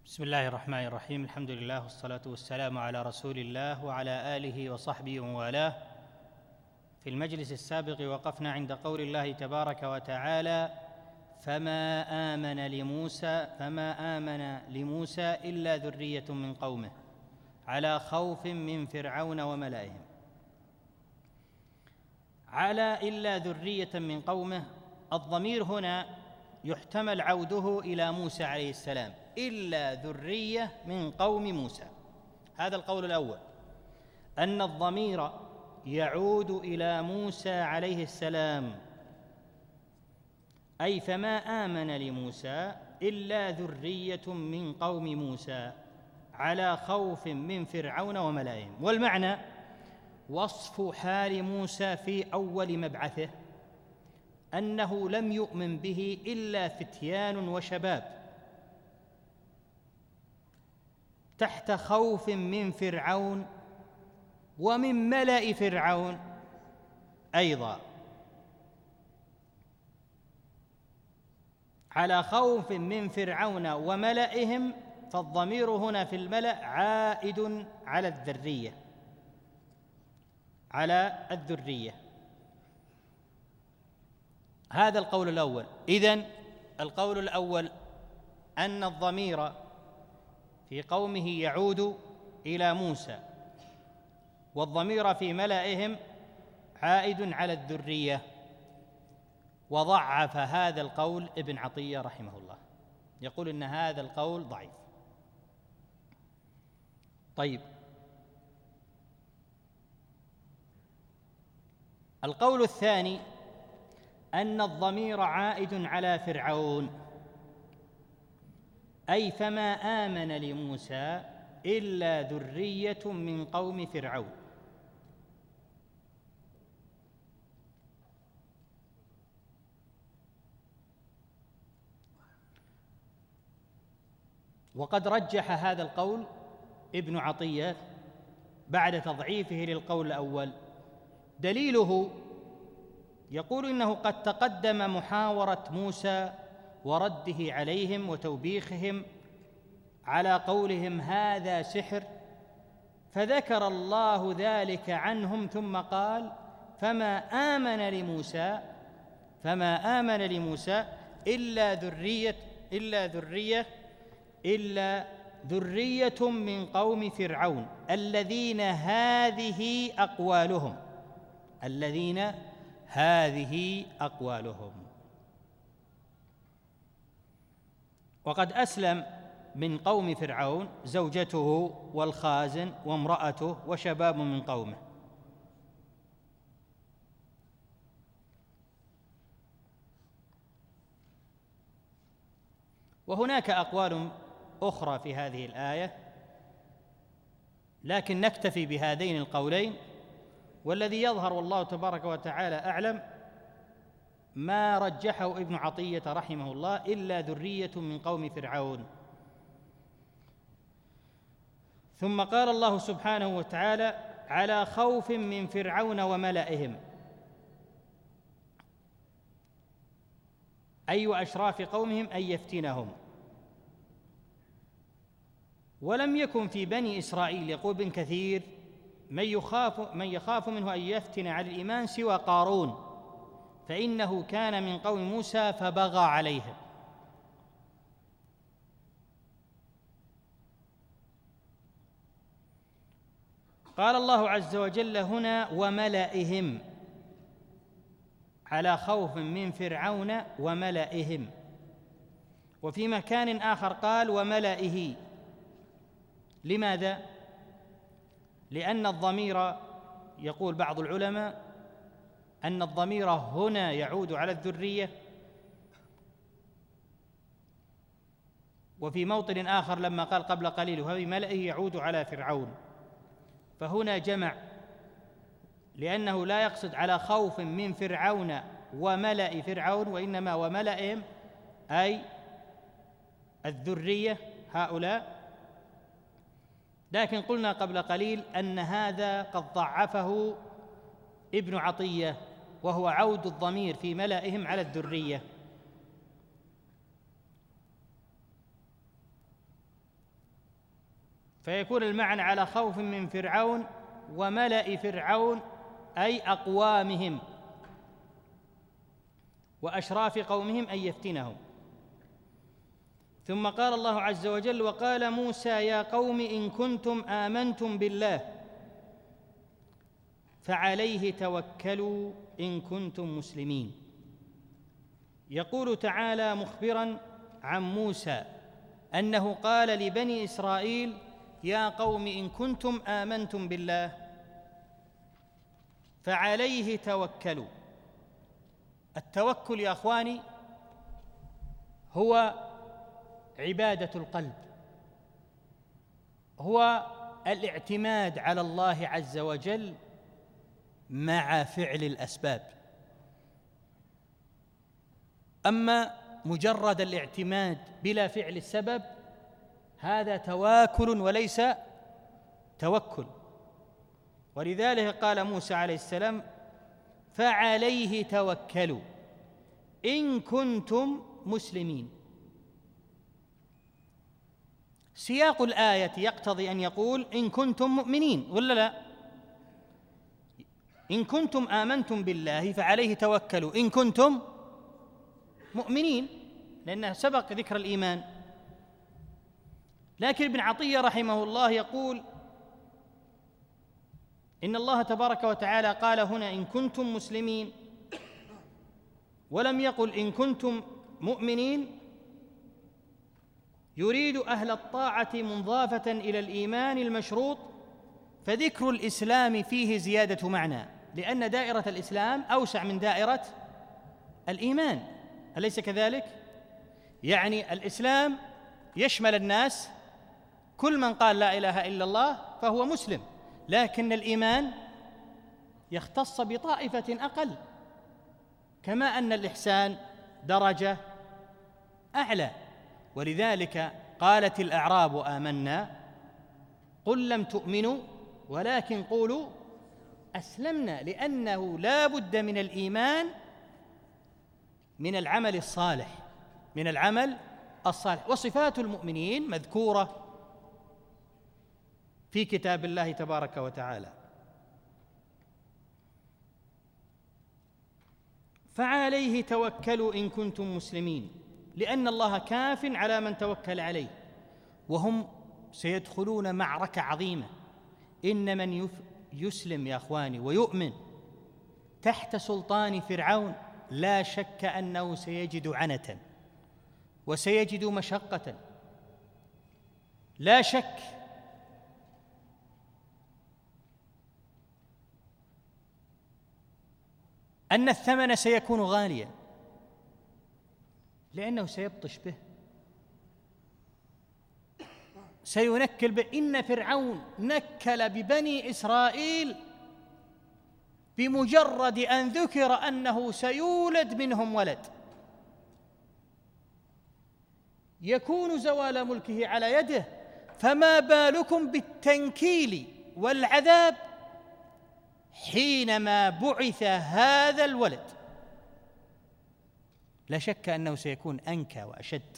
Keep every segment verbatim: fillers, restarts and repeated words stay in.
بسم الله الرحمن الرحيم. الحمد لله والصلاة والسلام على رسول الله وعلى آله وصحبه وموالاه. في المجلس السابق وقفنا عند قول الله تبارك وتعالى: فما آمن لموسى فما آمن لموسى إلا ذرية من قومه على خوف من فرعون وملئهم. على إلا ذرية من قومه، الضمير هنا يحتمل عوده إلى موسى عليه السلام، إلا ذرية من قوم موسى. هذا القول الأول، أن الضمير يعود إلى موسى عليه السلام، أي فما آمن لموسى إلا ذرية من قوم موسى على خوف من فرعون وملئهم. والمعنى وصف حال موسى في أول مبعثه أنه لم يؤمن به إلا فتيان وشباب تحت خوف من فرعون ومن ملأ فرعون أيضا، على خوف من فرعون وملئهم. فالضمير هنا في الملأ عائد على الذرية على الذرية هذا القول الأول. إذن القول الأول أن الضمير في قومه يعود إلى موسى، والضمير في ملئهم عائد على الذرية. وضعف هذا القول ابن عطية رحمه الله، يقول إن هذا القول ضعيف. طيب، القول الثاني أن الضمير عائد على فرعون، أي فما آمن لموسى إلا ذرية من قوم فرعون. وقد رجح هذا القول ابن عطية بعد تضعيفه للقول الأول. دليله يقول إنه قد تقدم محاورة موسى ورده عليهم وتوبيخهم على قولهم هذا سحر، فذكر الله ذلك عنهم ثم قال: فما آمن لموسى فما آمن لموسى إلا ذرية إلا ذرية إلا ذرية من قوم فرعون الذين هذه أقوالهم الذين هذه أقوالهم. وقد أسلم من قوم فرعون زوجته والخازن وامرأته وشباب من قومه. وهناك أقوال أخرى في هذه الآية، لكن نكتفي بهذين القولين. والذي يظهر والله تبارك وتعالى أعلم ما رجحه ابن عطية رحمه الله: إلا ذرية من قوم فرعون. ثم قال الله سبحانه وتعالى: على خوف من فرعون وملئهم، أي وأشراف قومهم أن يفتنهم. ولم يكن في بني إسرائيل، يقول ابن كثير، من يخاف من يخاف منه أن يفتن على الإيمان سوى قارون، فإنه كان من قوم موسى فبغى عليهم. قال الله عز وجل هنا: وملئهم، على خوف من فرعون وملئهم. وفي مكان آخر قال: وملئه. لماذا؟ لأن الضمير، يقول بعض العلماء أن الضمير هنا يعود على الذرية، وفي موطن آخر لما قال قبل قليل وفي ملئه يعود على فرعون. فهنا جمع، لأنه لا يقصد على خوف من فرعون وملئ فرعون، وإنما وملئهم أي الذرية هؤلاء. لكن قلنا قبل قليل أن هذا قد ضعفه ابن عطية، وهو عود الضمير في ملئهم على الذرية. فيكون المعنى على خوف من فرعون وملأ فرعون، أي أقوامهم وأشراف قومهم، أن يفتنهم. ثم قال الله عز وجل: وقال موسى يا قوم إن كنتم آمنتم بالله فعليه توكلوا إن كنتم مسلمين. يقول تعالى مخبراً عن موسى أنه قال لبني إسرائيل: يا قوم إن كنتم آمنتم بالله فعليه توكلوا. التوكل يا أخواني هو عبادة القلب، هو الاعتماد على الله عز وجل مع فعل الأسباب. أما مجرد الاعتماد بلا فعل السبب هذا تواكل وليس توكل. ولذلك قال موسى عليه السلام: فعليه توكلوا إن كنتم مسلمين. سياق الآية يقتضي أن يقول إن كنتم مؤمنين، ولا لا؟ إن كنتم آمنتم بالله فعليه توكلوا إن كنتم مؤمنين، لأنه سبق ذكر الإيمان. لكن ابن عطية رحمه الله يقول إن الله تبارك وتعالى قال هنا إن كنتم مسلمين، ولم يقل إن كنتم مؤمنين، يريد أهل الطاعة منضافة إلى الإيمان المشروط، فذكر الإسلام فيه زيادة معنى، لأن دائرة الإسلام أوسع من دائرة الإيمان، أليس كذلك؟ يعني الإسلام يشمل الناس، كل من قال لا إله إلا الله فهو مسلم، لكن الإيمان يختص بطائفة أقل، كما أن الإحسان درجة أعلى. ولذلك قالت الأعراب آمنا قل لم تؤمنوا ولكن قولوا أسلمنا، لأنه لا بد من الإيمان من العمل الصالح، من العمل الصالح. وصفات المؤمنين مذكورة في كتاب الله تبارك وتعالى. فعليه توكلوا إن كنتم مسلمين، لأن الله كاف على من توكل عليه. وهم سيدخلون معركة عظيمة، إن من يسلم يا أخواني ويؤمن تحت سلطان فرعون لا شك أنه سيجد عنة وسيجد مشقة، لا شك. أن الثمن سيكون غاليا، لأنه سيبطش به، سينكل به. إن فرعون نكل ببني إسرائيل بمجرد أن ذكر أنه سيولد منهم ولد، يكون زوال ملكه على يده، فما بالكم بالتنكيل والعذاب حينما بعث هذا الولد؟ لا شك أنه سيكون أنكى وأشد.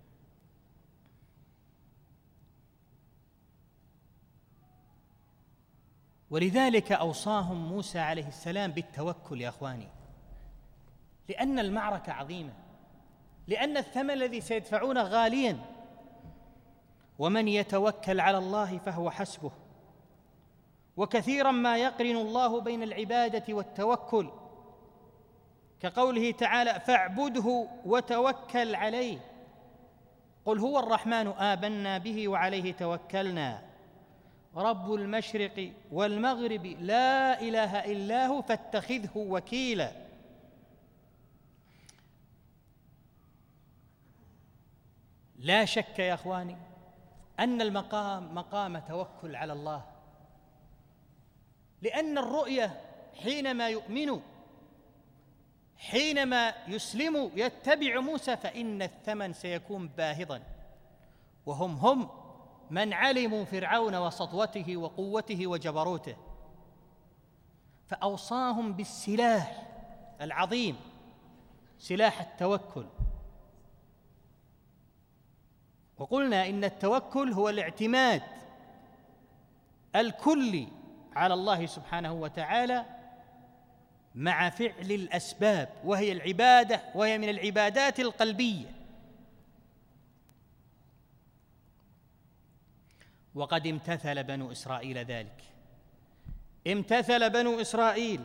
ولذلك أوصاهم موسى عليه السلام بالتوكل يا أخواني، لأن المعركة عظيمة، لأن الثمن الذي سيدفعونه غاليا. ومن يتوكل على الله فهو حسبه. وكثيرا ما يقرن الله بين العبادة والتوكل، كقوله تعالى: فاعبده وتوكل عليه، قل هو الرحمن آمنا به وعليه توكلنا رب المشرق والمغرب لا إله إلا هو فاتخذه وكيلا. لا شك يا أخواني أن المقام مقام توكل على الله، لأن الرؤية حينما يؤمن، حينما يسلم يتبع موسى، فإن الثمن سيكون باهظا. وهم هم من علموا فرعون وسطوته وقوته وجبروته، فأوصاهم بالسلاح العظيم، سلاح التوكل. وقلنا إن التوكل هو الاعتماد الكلي على الله سبحانه وتعالى مع فعل الأسباب، وهي العبادة، وهي من العبادات القلبية. وقد امتثل بنو إسرائيل ذلك، امتثل بنو إسرائيل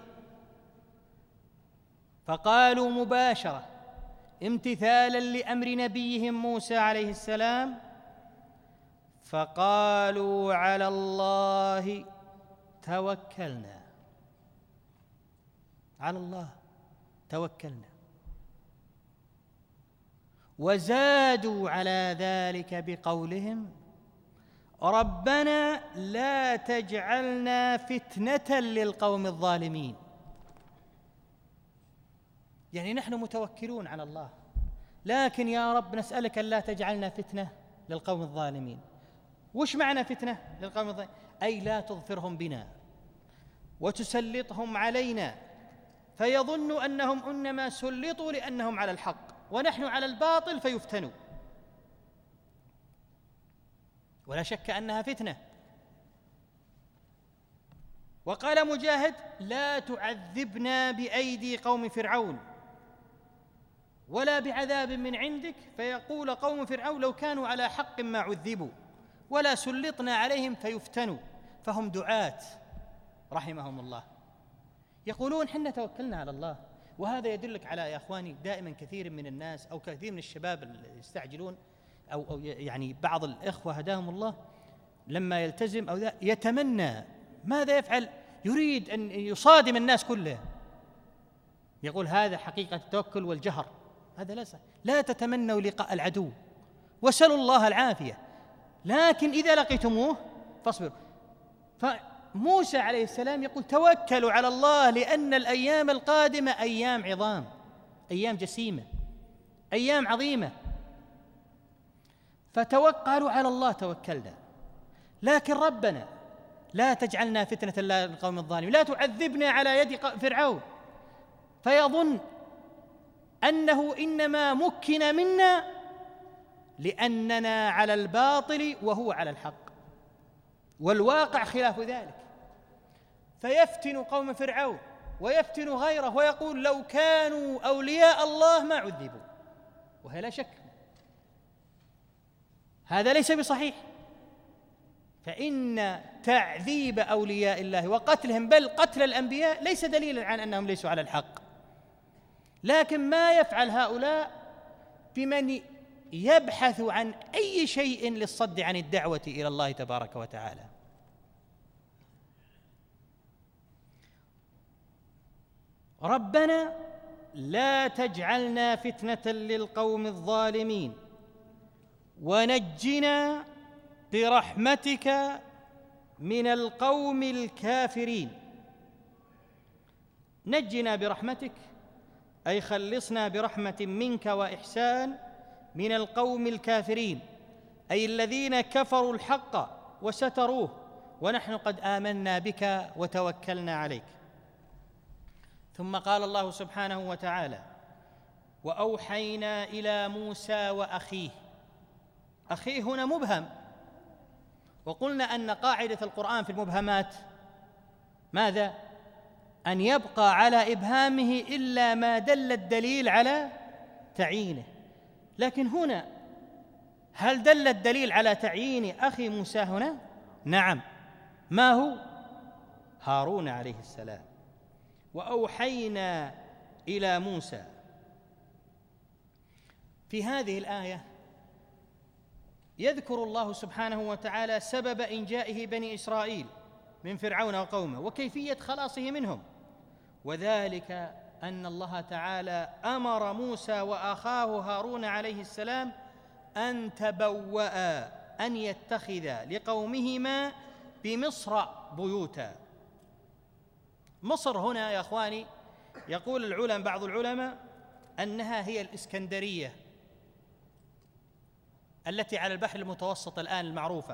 فقالوا مباشرة امتثالا لأمر نبيهم موسى عليه السلام، فقالوا على الله توكلنا، على الله توكلنا، وزادوا على ذلك بقولهم ربنا لا تجعلنا فتنة للقوم الظالمين. يعني نحن متوكلون على الله، لكن يا رب نسألك ألا تجعلنا فتنة للقوم الظالمين. وش معنى فتنة للقوم الظالمين؟ أي لا تظفرهم بنا وتسلطهم علينا فيظنوا أنهم إنما سلطوا لأنهم على الحق ونحن على الباطل فيفتنوا. ولا شك أنها فتنة. وقال مجاهد لا تعذبنا بأيدي قوم فرعون ولا بعذاب من عندك، فيقول قوم فرعون لو كانوا على حق ما عذبوا، ولا سلطنا عليهم فيفتنوا. فهم دعاة رحمهم الله يقولون حنا توكلنا على الله. وهذا يدلك على يا أخواني دائما كثير من الناس أو كثير من الشباب اللي يستعجلون أو, أو يعني بعض الإخوة هداهم الله لما يلتزم أو ذا يتمنى ماذا يفعل، يريد أن يصادم الناس كلها، يقول هذا حقيقة التوكل والجهر. هذا لا صحيح. لا تتمنوا لقاء العدو وسلوا الله العافية، لكن إذا لقيتموه فاصبروا. فموسى عليه السلام يقول توكلوا على الله لأن الأيام القادمة أيام عظام، أيام جسيمة، أيام عظيمة، فتوكلوا على الله توكلنا. لكن ربنا لا تجعلنا فتنة للقوم الظالمين، لا تعذبنا على يد فرعون فيظن أنه إنما مكن منا لأننا على الباطل وهو على الحق، والواقع خلاف ذلك، فيفتن قوم فرعون ويفتن غيره ويقول لو كانوا أولياء الله ما عذبوا. وهي لا شك هذا ليس بصحيح، فإن تعذيب أولياء الله وقتلهم بل قتل الأنبياء ليس دليلا عن أنهم ليسوا على الحق. لكن ما يفعل هؤلاء بمن يبحث عن أي شيء للصد عن الدعوة إلى الله تبارك وتعالى. ربنا لا تجعلنا فتنة للقوم الظالمين ونجنا برحمتك من القوم الكافرين. نجنا برحمتك أي خلصنا برحمة منك وإحسان من القوم الكافرين، أي الذين كفروا الحق وستروه ونحن قد آمنا بك وتوكلنا عليك. ثم قال الله سبحانه وتعالى وأوحينا إلى موسى وأخيه. أخيه هنا مبهم، وقلنا أن قاعدة القرآن في المبهمات ماذا؟ أن يبقى على إبهامه إلا ما دل الدليل على تعيينه. لكن هنا هل دل الدليل على تعيين أخي موسى هنا؟ نعم. ما هو؟ هارون عليه السلام. وأوحينا إلى موسى. في هذه الآية يذكر الله سبحانه وتعالى سبب إنجائه بني إسرائيل من فرعون وقومه وكيفية خلاصه منهم، وذلك أن الله تعالى أمر موسى وأخاه هارون عليه السلام أن تبوأ أن يتخذ لقومهما بمصر بيوتا. مصر هنا يا أخواني يقول العلماء بعض العلماء أنها هي الإسكندرية التي على البحر المتوسط الآن المعروفة،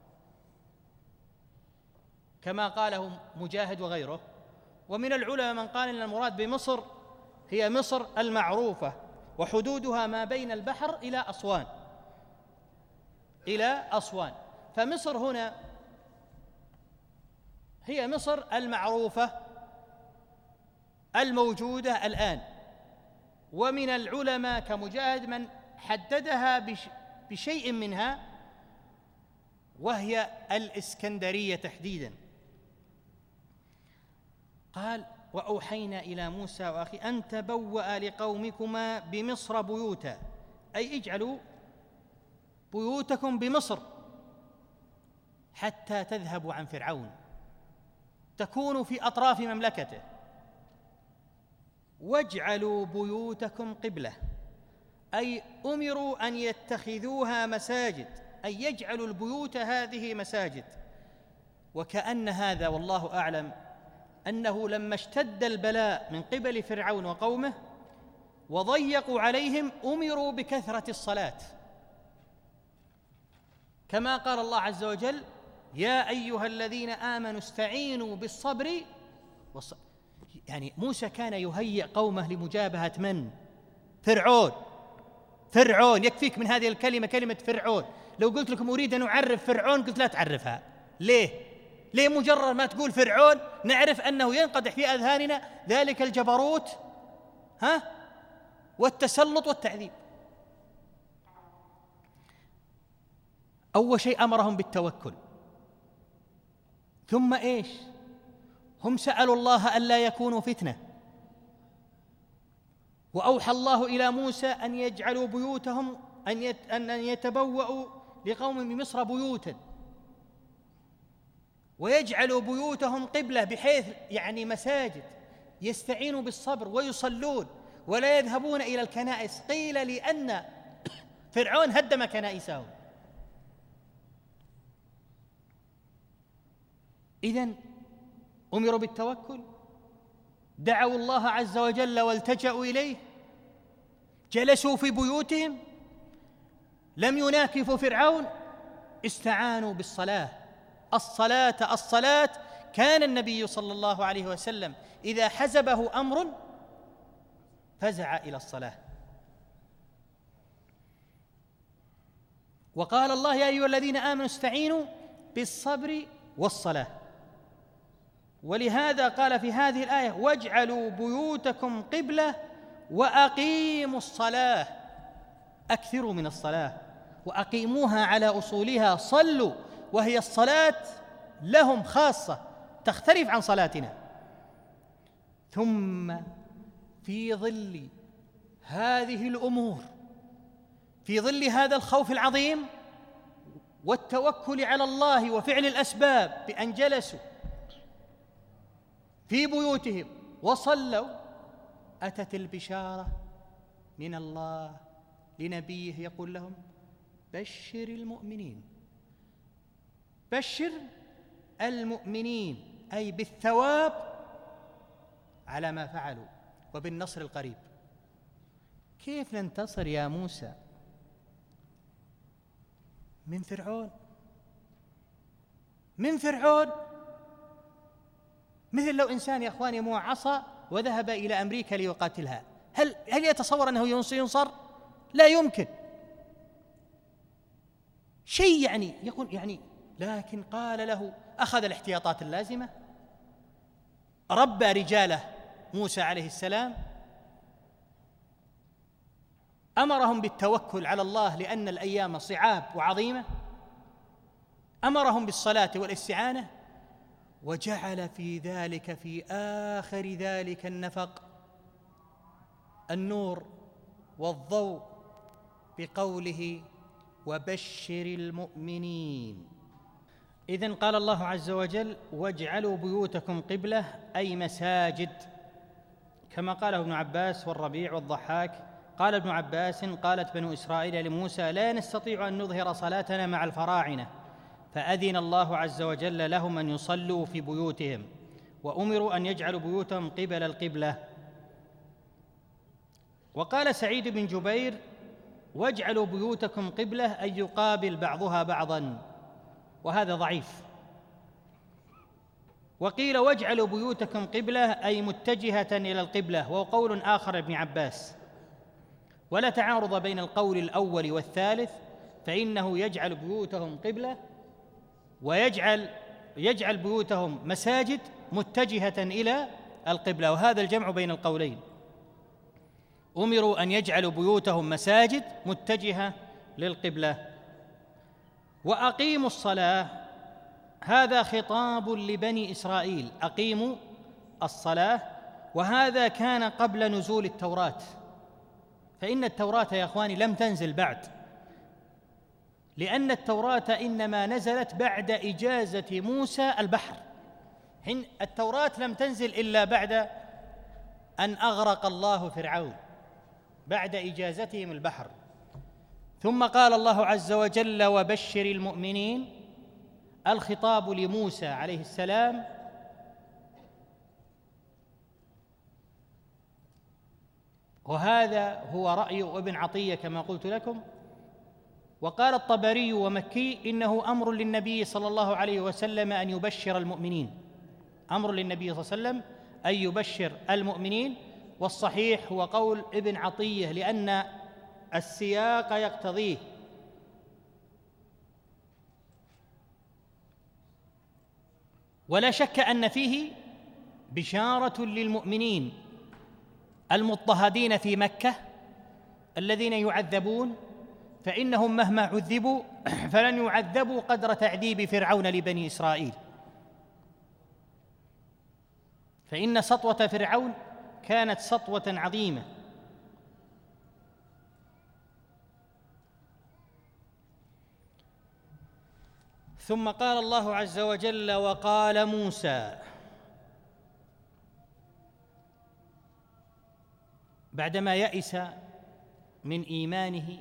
كما قاله مجاهد وغيره. ومن العلماء من قال أن المراد بمصر هي مصر المعروفة وحدودها ما بين البحر إلى أسوان إلى أسوان. فمصر هنا هي مصر المعروفة الموجودة الآن، ومن العلماء كمجاهد من حددها بشيء منها، وهي الإسكندرية تحديداً. قال: وأوحينا إلى موسى وأخي أن تبوأ لقومكما بمصر بيوتا، أي اجعلوا بيوتكم بمصر حتى تذهبوا عن فرعون، تكونوا في أطراف مملكته، واجعلوا بيوتكم قبلة، أي أمروا أن يتخذوها مساجد، أي يجعلوا البيوت هذه مساجد. وكأن هذا والله أعلم أنه لما اشتد البلاء من قبل فرعون وقومه وضيقوا عليهم أمروا بكثرة الصلاة، كما قال الله عز وجل: يا أيها الذين آمنوا استعينوا بالصبر والصبر. يعني موسى كان يهيئ قومه لمجابهة من؟ فرعون. فرعون يكفيك من هذه الكلمة كلمة فرعون. لو قلت لكم أريد أن أعرف فرعون قلت لا تعرفها. ليه؟ ليه مجرد ما تقول فرعون نعرف أنه ينقدح في أذهاننا ذلك الجبروت ها والتسلط والتعذيب. أول شيء أمرهم بالتوكل، ثم إيش؟ هم سألوا الله ألا يكونوا فتنة، وأوحى الله إلى موسى أن يجعلوا بيوتهم أن يتبوأوا لقوم بمصر بيوتا، ويجعلوا بيوتهم قبلة بحيث يعني مساجد يستعينوا بالصبر ويصلون ولا يذهبون إلى الكنائس. قيل لأن فرعون هدم كنائسهم. إذن أمروا بالتوكل، دعوا الله عز وجل والتجأوا إليه، جلسوا في بيوتهم، لم يناكفوا فرعون، استعانوا بالصلاة. الصلاة الصلاة كان النبي صلى الله عليه وسلم إذا حزبه أمر فزع إلى الصلاة. وقال الله: يا أيها الذين آمنوا استعينوا بالصبر والصلاة. ولهذا قال في هذه الآية: واجعلوا بيوتكم قبلة وأقيموا الصلاة. أكثروا من الصلاة وأقيموها على أصولها، صلوا، وهي الصلاة لهم خاصة تختلف عن صلاتنا. ثم في ظل هذه الأمور، في ظل هذا الخوف العظيم والتوكل على الله وفعل الأسباب، بأن جلسوا في بيوتهم وصلوا، أتت البشارة من الله لنبيه يقول لهم: بشر المؤمنين. بشر المؤمنين أي بالثواب على ما فعلوا وبالنصر القريب. كيف ننتصر يا موسى من فرعون؟ من فرعون مثل لو إنسان يا أخواني معه عصا وذهب إلى أمريكا ليقاتلها، هل هل يتصور أنه ينصر؟ لا يمكن. شيء يعني يقول يعني، لكن قال له، أخذ الاحتياطات اللازمة، ربى رجاله موسى عليه السلام، أمرهم بالتوكل على الله لأن الأيام صعاب وعظيمة، أمرهم بالصلاة والاستعانة، وجعل في ذلك في آخر ذلك النفق النور والضوء بقوله: وبشر المؤمنين. إذن قال الله عز وجل: واجعلوا بيوتكم قبلة، أي مساجد، كما قاله ابن عباس والربيع والضحاك. قال ابن عباس: قالت بنو إسرائيل لموسى: لا نستطيع أن نظهر صلاتنا مع الفراعنة، فأذن الله عز وجل لهم أن يصلوا في بيوتهم، وأمروا أن يجعلوا بيوتهم قبل القبلة. وقال سعيد بن جبير: واجعلوا بيوتكم قبلة، أي يقابل بعضها بعضا، وهذا ضعيف. وقيل: واجعلوا بيوتكم قبلة، أي متجهة إلى القبلة، وهو قول آخر ابن عباس. ولا تعارض بين القول الأول والثالث، فإنه يجعل بيوتهم قبلة ويجعل يجعل بيوتهم مساجد متجهة إلى القبلة، وهذا الجمع بين القولين. أمروا أن يجعلوا بيوتهم مساجد متجهة للقبلة. وأقيموا الصلاة، هذا خطاب لبني إسرائيل، أقيموا الصلاة، وهذا كان قبل نزول التوراة، فإن التوراة يا أخواني لم تنزل بعد، لأن التوراة إنما نزلت بعد إجازة موسى البحر. التوراة لم تنزل إلا بعد أن أغرق الله فرعون، بعد إجازتهم البحر. ثم قال الله عز وجل: وبشر المؤمنين. الخطاب لموسى عليه السلام، وهذا هو رأي ابن عطية كما قلت لكم. وقال الطبري ومكي: إنه أمر للنبي صلى الله عليه وسلم أن يبشر المؤمنين، أمر للنبي صلى الله عليه وسلم أن يبشر المؤمنين. والصحيح هو قول ابن عطية، لأن السياق يقتضيه. ولا شك أن فيه بشارة للمؤمنين المضطهدين في مكة الذين يعذبون، فإنهم مهما عذبوا فلن يعذبوا قدر تعذيب فرعون لبني إسرائيل، فإن سطوة فرعون كانت سطوة عظيمة. ثم قال الله عز وجل: وقال موسى، بعدما يئس من إيمانه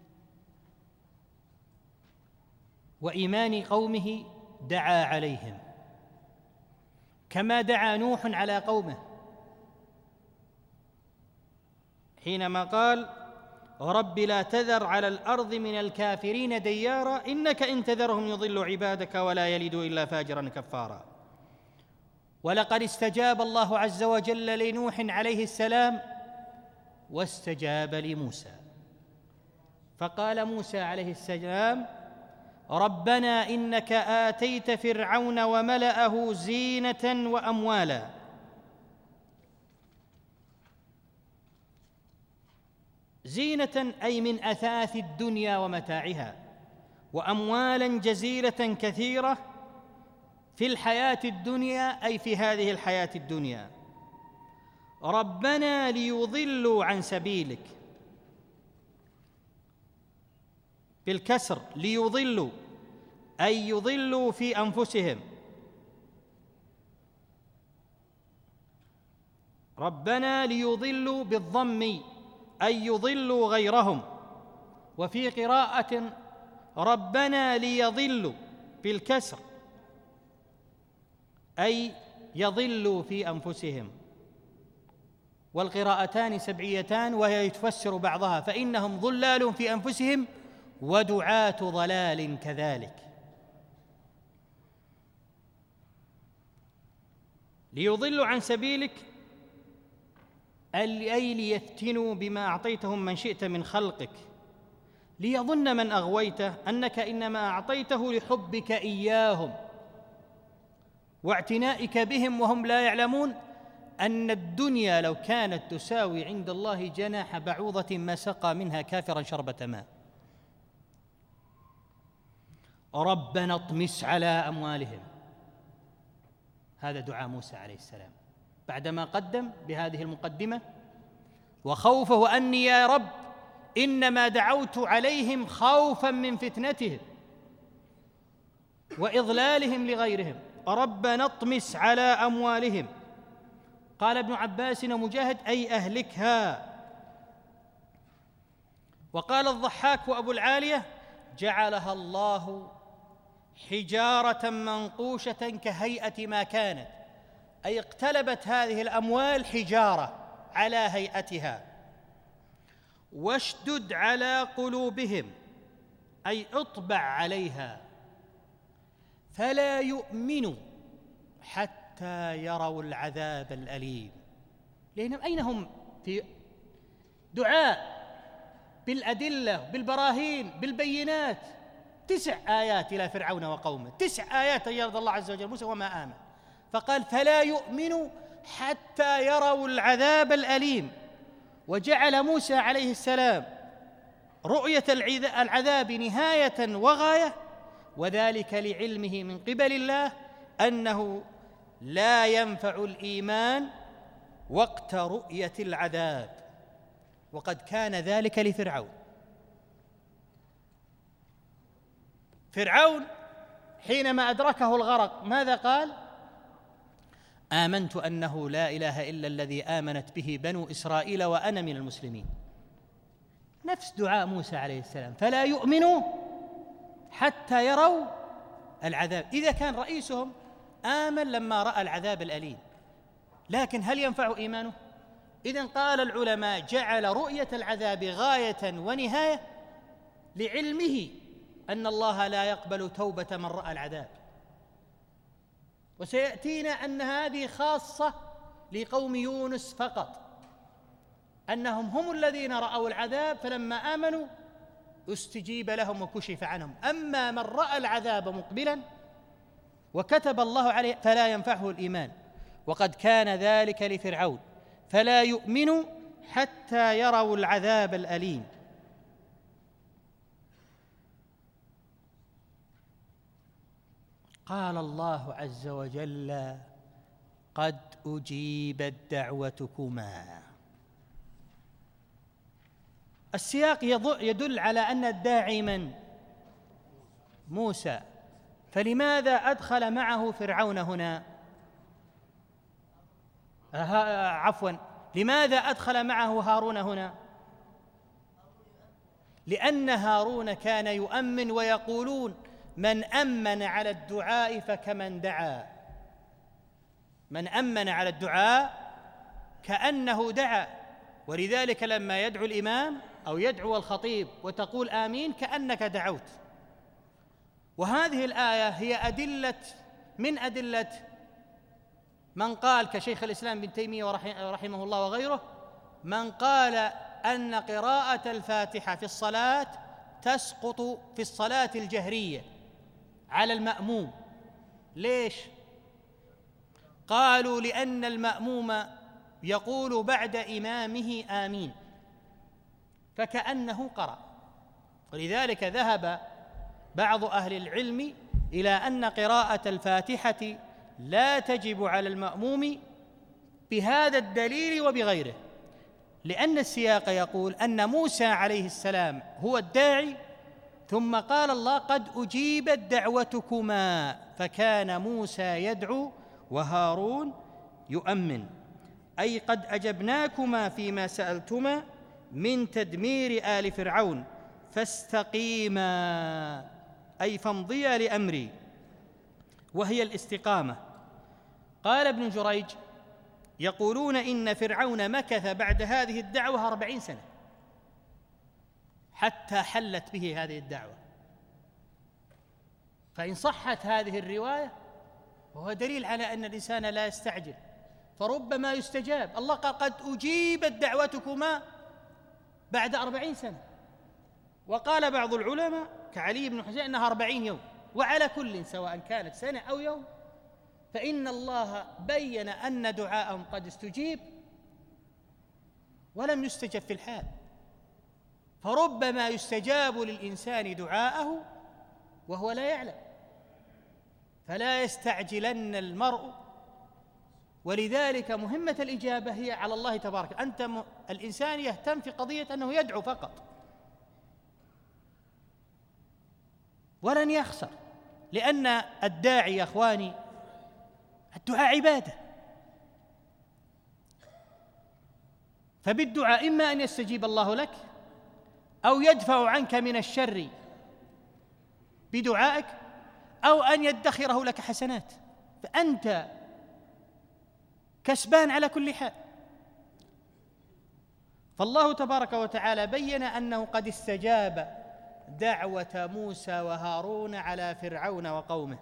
وإيمان قومه دعا عليهم كما دعا نوح على قومه، حينما قال: رب لا تذر على الأرض من الكافرين ديارا إنك إن تذرهم يضلوا عبادك ولا يلدوا إلا فاجرا كفارا. ولقد استجاب الله عز وجل لنوح عليه السلام واستجاب لموسى، فقال موسى عليه السلام: ربنا إنك آتيت فرعون وملأه زينة وأموالا زينة أي من أثاث الدنيا ومتاعها، وأموالا جزيلة كثيرة في الحياة الدنيا أي في هذه الحياة الدنيا. ربنا ليضلوا عن سبيلك، بالكسر، ليضلوا أي يضلوا في أنفسهم. ربنا ليضلوا بالضم أي يضلوا غيرهم. وفي قراءة ربنا ليضلوا بالكسر أي يضلوا في أنفسهم. والقراءتان سبعيتان، وهي تفسر بعضها: فإنهم ضلال في أنفسهم ودعاة ضلال كذلك. ليضلوا عن سبيلك أي ليفتنوا بما أعطيتهم من شئت من خلقك، ليظن من أغويته أنك إنما أعطيته لحبك إياهم واعتنائك بهم، وهم لا يعلمون أن الدنيا لو كانت تساوي عند الله جناح بعوضة ما سقى منها كافرا شربة ماء. ربنا اطمس على أموالهم، هذا دعاء موسى عليه السلام بعدما قدم بهذه المقدمة وخوفه أني يا رب إنما دعوت عليهم خوفا من فتنتهم وإضلالهم لغيرهم. ربنا اطمس على أموالهم. قال ابن عباس ومجاهد: أي أهلكها. وقال الضحاك وأبو العالية: جعلها الله حجارة منقوشة كهيئة ما كانت، أي اقتلبت هذه الأموال حجارة على هيئتها. واشدد على قلوبهم أي اطبع عليها فلا يؤمنوا حتى يروا العذاب الأليم. لأنهم أين هم في دعاء بالأدلة بالبراهين بالبينات، تسع آيات إلى فرعون وقومه، تسع آيات يرد الله عز وجل موسى وما آمن، فقال فلا يؤمنوا حتى يروا العذاب الأليم. وجعل موسى عليه السلام رؤية العذاب نهاية وغاية، وذلك لعلمه من قبل الله أنه لا ينفع الإيمان وقت رؤية العذاب، وقد كان ذلك لفرعون. فرعون حينما أدركه الغرق ماذا قال؟ آمنت أنه لا إله إلا الذي آمنت به بنو إسرائيل وأنا من المسلمين. نفس دعاء موسى عليه السلام، فلا يؤمنوا حتى يروا العذاب. إذا كان رئيسهم آمن لما رأى العذاب الأليم، لكن هل ينفع إيمانه؟ إذن قال العلماء جعل رؤية العذاب غاية ونهاية لعلمه أن الله لا يقبل توبة من رأى العذاب. وسيأتينا أن هذه خاصة لقوم يونس فقط، أنهم هم الذين رأوا العذاب فلما آمنوا استجيب لهم وكشف عنهم. أما من رأى العذاب مقبلا وكتب الله عليه فلا ينفعه الإيمان، وقد كان ذلك لفرعون، فلا يؤمنوا حتى يروا العذاب الأليم. قال الله عز وجل قد أجيبت دعوتكما. السياق يدل على أن الداعي من؟ موسى، فلماذا أدخل معه فرعون هنا؟ آه عفوا لماذا أدخل معه هارون هنا؟ لأن هارون كان يؤمن ويقولون من أمن على الدعاء فكمن دعا. من أمن على الدعاء كأنه دعا، ولذلك لما يدعو الإمام أو يدعو الخطيب وتقول آمين كأنك دعوت. وهذه الآية هي أدلة من أدلة من قال كشيخ الإسلام ابن تيمية رحمه الله وغيره، من قال أن قراءة الفاتحة في الصلاة تسقط في الصلاة الجهرية على المأموم. ليش؟ قالوا لأن المأموم يقول بعد إمامه آمين فكأنه قرأ، ولذلك ذهب بعض أهل العلم إلى أن قراءة الفاتحة لا تجب على المأموم بهذا الدليل وبغيره، لأن السياق يقول أن موسى عليه السلام هو الداعي، ثم قال الله قد أجيبت دعوتكما، فكان موسى يدعو وهارون يؤمن، أي قد أجبناكما فيما سألتما من تدمير آل فرعون فاستقيما، أي فامضيا لأمري، وهي الاستقامة. قال ابن جريج يقولون إن فرعون مكث بعد هذه الدعوة أربعين سنة حتى حلت به هذه الدعوة، فإن صحت هذه الرواية وهو دليل على أن الإنسان لا يستعجل، فربما يستجاب. الله قال قد أجيبت دعوتكما بعد أربعين سنة، وقال بعض العلماء كعلي بن حسين أنها أربعين يوم. وعلى كل سواء كانت سنة أو يوم فإن الله بين أن دعاءهم قد استجيب ولم يستجب في الحال، فربما يستجاب للإنسان دعاءه وهو لا يعلم، فلا يستعجلن المرء. ولذلك مهمة الإجابة هي على الله تبارك. أنت م... الإنسان يهتم في قضية أنه يدعو فقط ولن يخسر، لأن الداعي يا أخواني الدعاء عبادة، فبالدعاء إما أن يستجيب الله لك أو يدفع عنك من الشر بدعائك أو أن يدخره لك حسنات، فأنت كسبان على كل حال. فالله تبارك وتعالى بين أنه قد استجاب دعوة موسى وهارون على فرعون وقومه،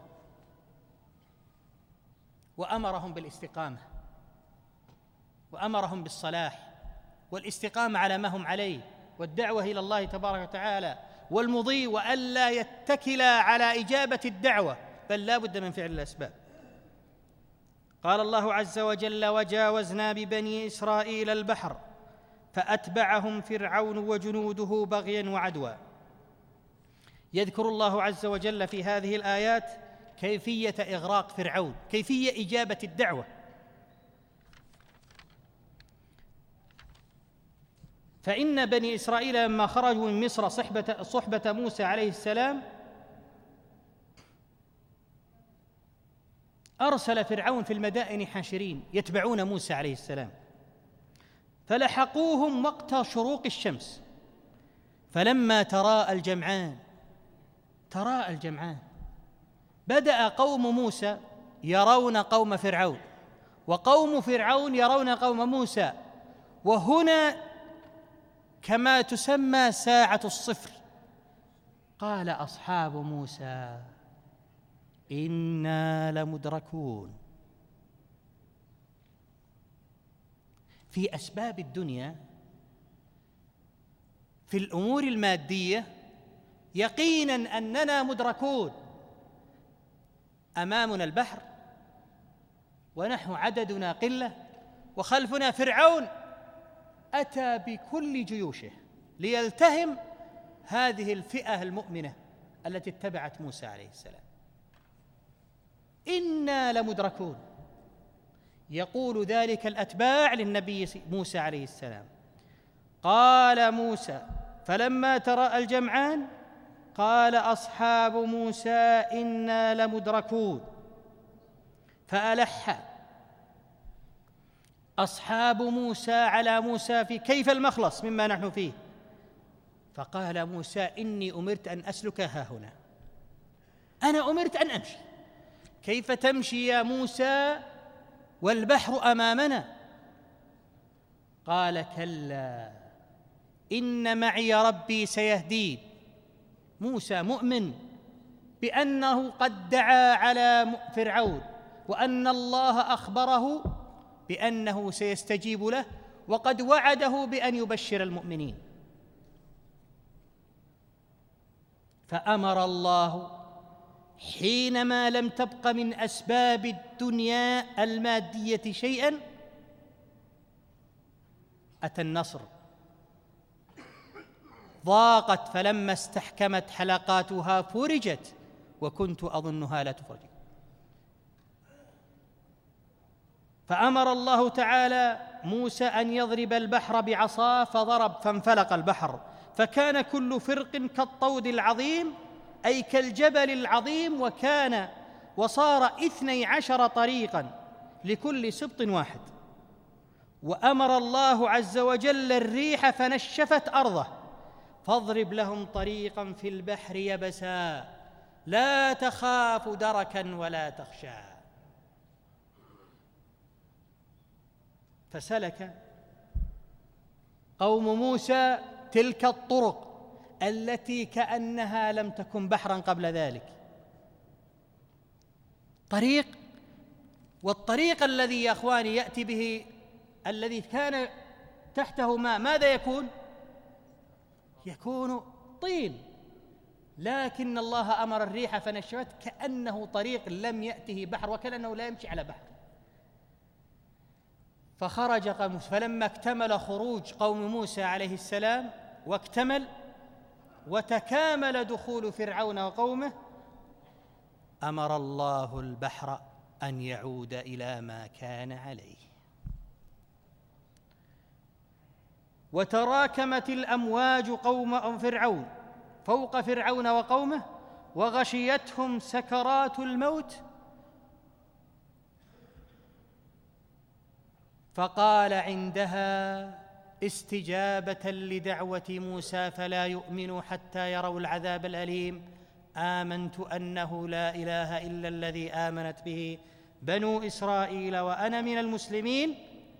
وأمرهم بالاستقامة، وأمرهم بالصلاح والاستقامة على ما هم عليه، والدعوة إلى الله تبارك وتعالى والمضي، وألا يتكلا على إجابة الدعوة، بل لا بد من فعل الأسباب. قال الله عز وجل: وجاوزنا ببني إسرائيل البحر فأتبعهم فرعون وجنوده بغيا وعدوا. يذكر الله عز وجل في هذه الآيات كيفية إغراق فرعون، كيفية إجابة الدعوة. فإن بني إسرائيل لما خرجوا من مصر صحبة, صحبة موسى عليه السلام أرسل فرعون في المدائن حاشرين يتبعون موسى عليه السلام، فلحقوهم وقت شروق الشمس، فلما تراءى الجمعان تراءى الجمعان بدأ قوم موسى يرون قوم فرعون، وقوم فرعون يرون قوم موسى، وهنا كما تسمى ساعة الصفر. قال أصحاب موسى إنا لمدركون. في أسباب الدنيا، في الأمور المادية، يقينا أننا مدركون. أمامنا البحر ونحن عددنا قلة، وخلفنا فرعون أتى بكل جيوشه ليلتهم هذه الفئة المؤمنة التي اتبعت موسى عليه السلام. إنا لمدركون، يقول ذلك الأتباع للنبي موسى عليه السلام. قال موسى فلما تراءى الجمعان قال أصحاب موسى إنا لمدركون، فألح أصحاب موسى على موسى في كيف المخلص مما نحن فيه، فقال موسى إني أمرت أن أسلك ها هنا، أنا أمرت أن أمشي. كيف تمشي يا موسى والبحر أمامنا؟ قال كلا إن معي ربي سيهدين. موسى مؤمن بأنه قد دعا على فرعون، وأن الله أخبره بأنه سيستجيب له، وقد وعده بأن يبشر المؤمنين. فأمر الله حينما لم تبق من أسباب الدنيا المادية شيئا أتى النصر. ضاقت فلما استحكمت حلقاتها فرجت وكنت أظنها لا تفرج. فأمر الله تعالى موسى أن يضرب البحر بعصاه، فضرب فانفلق البحر، فكان كل فرق كالطود العظيم، أي كالجبل العظيم، وكان وصار اثني عشر طريقا لكل سبط واحد. وأمر الله عز وجل الريح فنشفت أرضه، فاضرب لهم طريقا في البحر يبسا لا تخاف دركا ولا تخشى. فسلك قوم موسى تلك الطرق التي كأنها لم تكن بحرا قبل ذلك، طريق، والطريق الذي يا أخواني يأتي به الذي كان تحته ماء ماذا يكون؟ يكون طين، لكن الله أمر الريح فنشفت كأنه طريق لم يأته بحر، وكأنه لا يمشي على بحر. فخرج قوم، فلما اكتمل خروج قوم موسى عليه السلام واكتمل وتكامل دخول فرعون وقومه، أمر الله البحر أن يعود إلى ما كان عليه. وتراكمت الأمواج قوم فرعون فوق فرعون وقومه، وغشيتهم سكرات الموت، فقال عندها استجابة لدعوة موسى فلا يؤمنوا حتى يروا العذاب الأليم: آمنت أنه لا إله إلا الذي آمنت به بنو إسرائيل وأنا من المسلمين،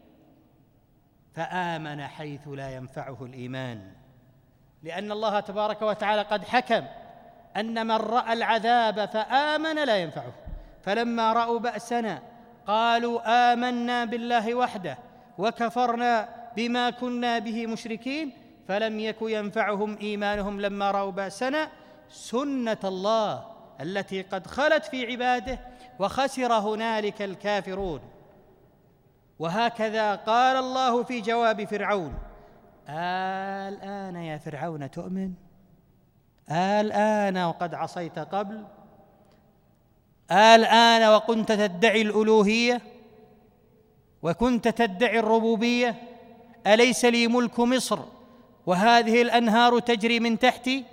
فآمن حيث لا ينفعه الإيمان، لأن الله تبارك وتعالى قد حكم أن من رأى العذاب فآمن لا ينفعه. فلما رأوا بأسنا قالوا آمنا بالله وحده وكفرنا بما كنا به مشركين، فلم يك ينفعهم إيمانهم لما رأوا بأسنا سنة الله التي قد خلت في عباده وخسر هنالك الكافرون. وهكذا قال الله في جواب فرعون: الآن يا فرعون تؤمن؟ الآن وقد عصيت قبل؟ الآن وكنت تدعي الألوهية وكنت تدعي الربوبية؟ أليس لي ملك مصر وهذه الأنهار تجري من تحتي؟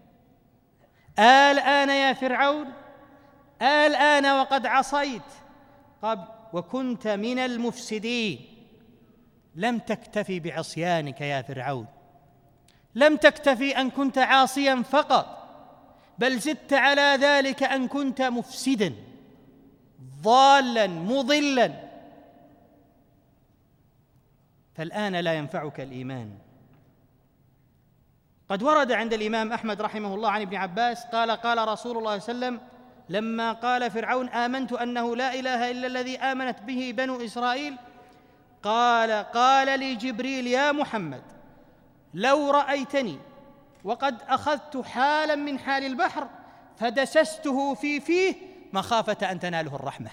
الآن يا فرعون؟ الآن وقد عصيت قبل وكنت من المفسدين. لم تكتفي بعصيانك يا فرعون، لم تكتفي أن كنت عاصيا فقط، بل زدت على ذلك أن كنت مفسدا ضالا مضلا. فالآن لا ينفعك الإيمان. قد ورد عند الإمام أحمد رحمه الله عن ابن عباس قال: قال رسول الله صلى الله عليه وسلم لما قال فرعون: آمنت أنه لا إله إلا الذي آمنت به بنو إسرائيل، قال قال لي جبريل: يا محمد، لو رأيتني وقد أخذت حالا من حال البحر فدسسته في فيه مخافة أن تناله الرحمة.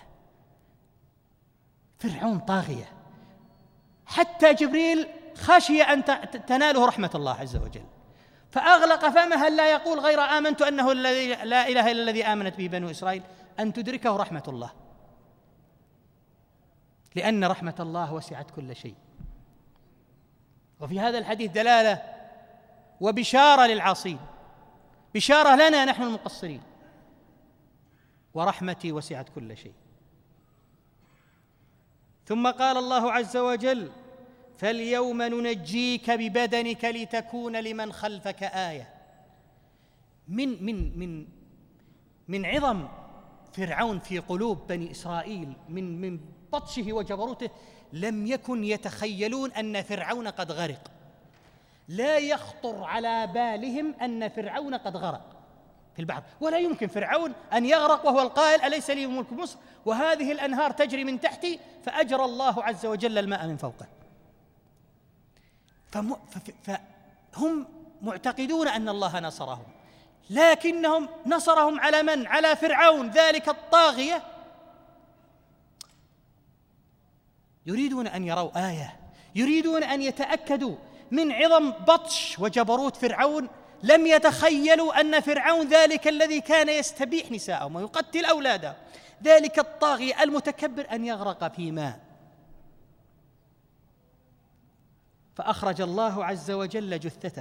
فرعون طاغية، حتى جبريل خشي أن تناله رحمة الله عز وجل، فأغلق فمه لا يقول غير آمنت أنه الذي لا إله إلا الذي آمنت به بنو إسرائيل، أن تدركه رحمة الله، لأن رحمة الله وسعت كل شيء. وفي هذا الحديث دلالة وبشارة للعاصين، بشارة لنا نحن المقصرين: ورحمتي وسعت كل شيء. ثم قال الله عز وجل: فاليوم ننجيك ببدنك لتكون لمن خلفك آية. من من من من عظم فرعون في قلوب بني إسرائيل، من من بطشه وجبروته، لم يكن يتخيلون أن فرعون قد غرق. لا يخطر على بالهم أن فرعون قد غرق في البحر، ولا يمكن فرعون أن يغرق وهو القائل: أليس لي ملك مصر وهذه الأنهار تجري من تحتي؟ فأجرى الله عز وجل الماء من فوقه. فهم معتقدون أن الله نصرهم، لكنهم نصرهم على من؟ على فرعون ذلك الطاغية. يريدون أن يروا آية، يريدون أن يتأكدوا من عظم بطش وجبروت فرعون. لم يتخيلوا أن فرعون ذلك الذي كان يستبيح نساءهم ويقتل أولادهم، ذلك الطاغية المتكبر، أن يغرق في ماء. فأخرج الله عز وجل جثته.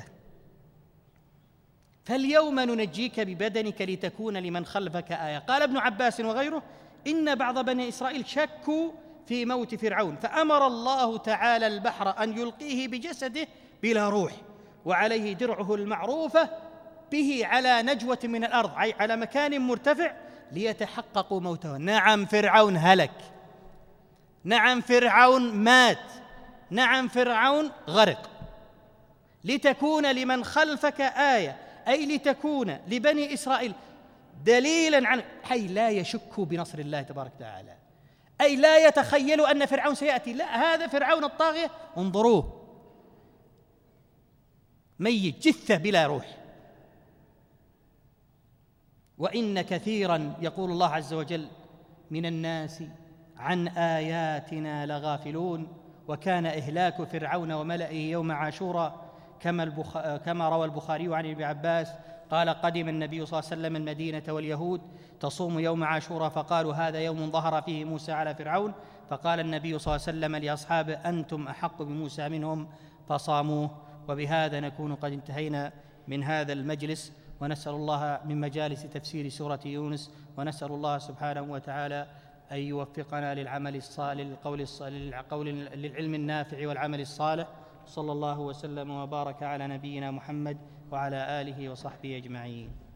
فاليوم ننجيك ببدنك لتكون لمن خلفك آية. قال ابن عباس وغيره: إن بعض بني إسرائيل شكوا في موت فرعون، فأمر الله تعالى البحر أن يلقيه بجسده بلا روح وعليه درعه المعروفة به على نجوة من الأرض، أي على مكان مرتفع، ليتحققوا موته. نعم فرعون هلك، نعم فرعون مات، نعم فرعون غرق. لتكون لمن خلفك آية، أي لتكون لبني إسرائيل دليلا عن حي لا يشكوا بنصر الله تبارك وتعالى، أي لا يتخيلوا أن فرعون سيأتي. لا، هذا فرعون الطاغية انظروه ميت، جثة بلا روح. وإن كثيرا، يقول الله عز وجل: من الناس عن آياتنا لغافلون، وكان إهلاك فرعون وملئه يوم عاشوراء كما, البخ... كما روى البخاري عن ابن عباس قال: قدم النبي صلى الله عليه وسلم المدينة واليهود تصوم يوم عاشوراء، فقالوا: هذا يوم ظهر فيه موسى على فرعون. فقال النبي صلى الله عليه وسلم لأصحابه: أنتم أحق بموسى منهم، فصاموه. وبهذا نكون قد انتهينا من هذا المجلس، ونسأل الله من مجالس تفسير سورة يونس، ونسأل الله سبحانه وتعالى أن يوفقنا للعمل الصالح، للقول الصالح، للقول للعلم النافع والعمل الصالح. صلى الله وسلم وبارك على نبينا محمد وعلى آله وصحبه أجمعين.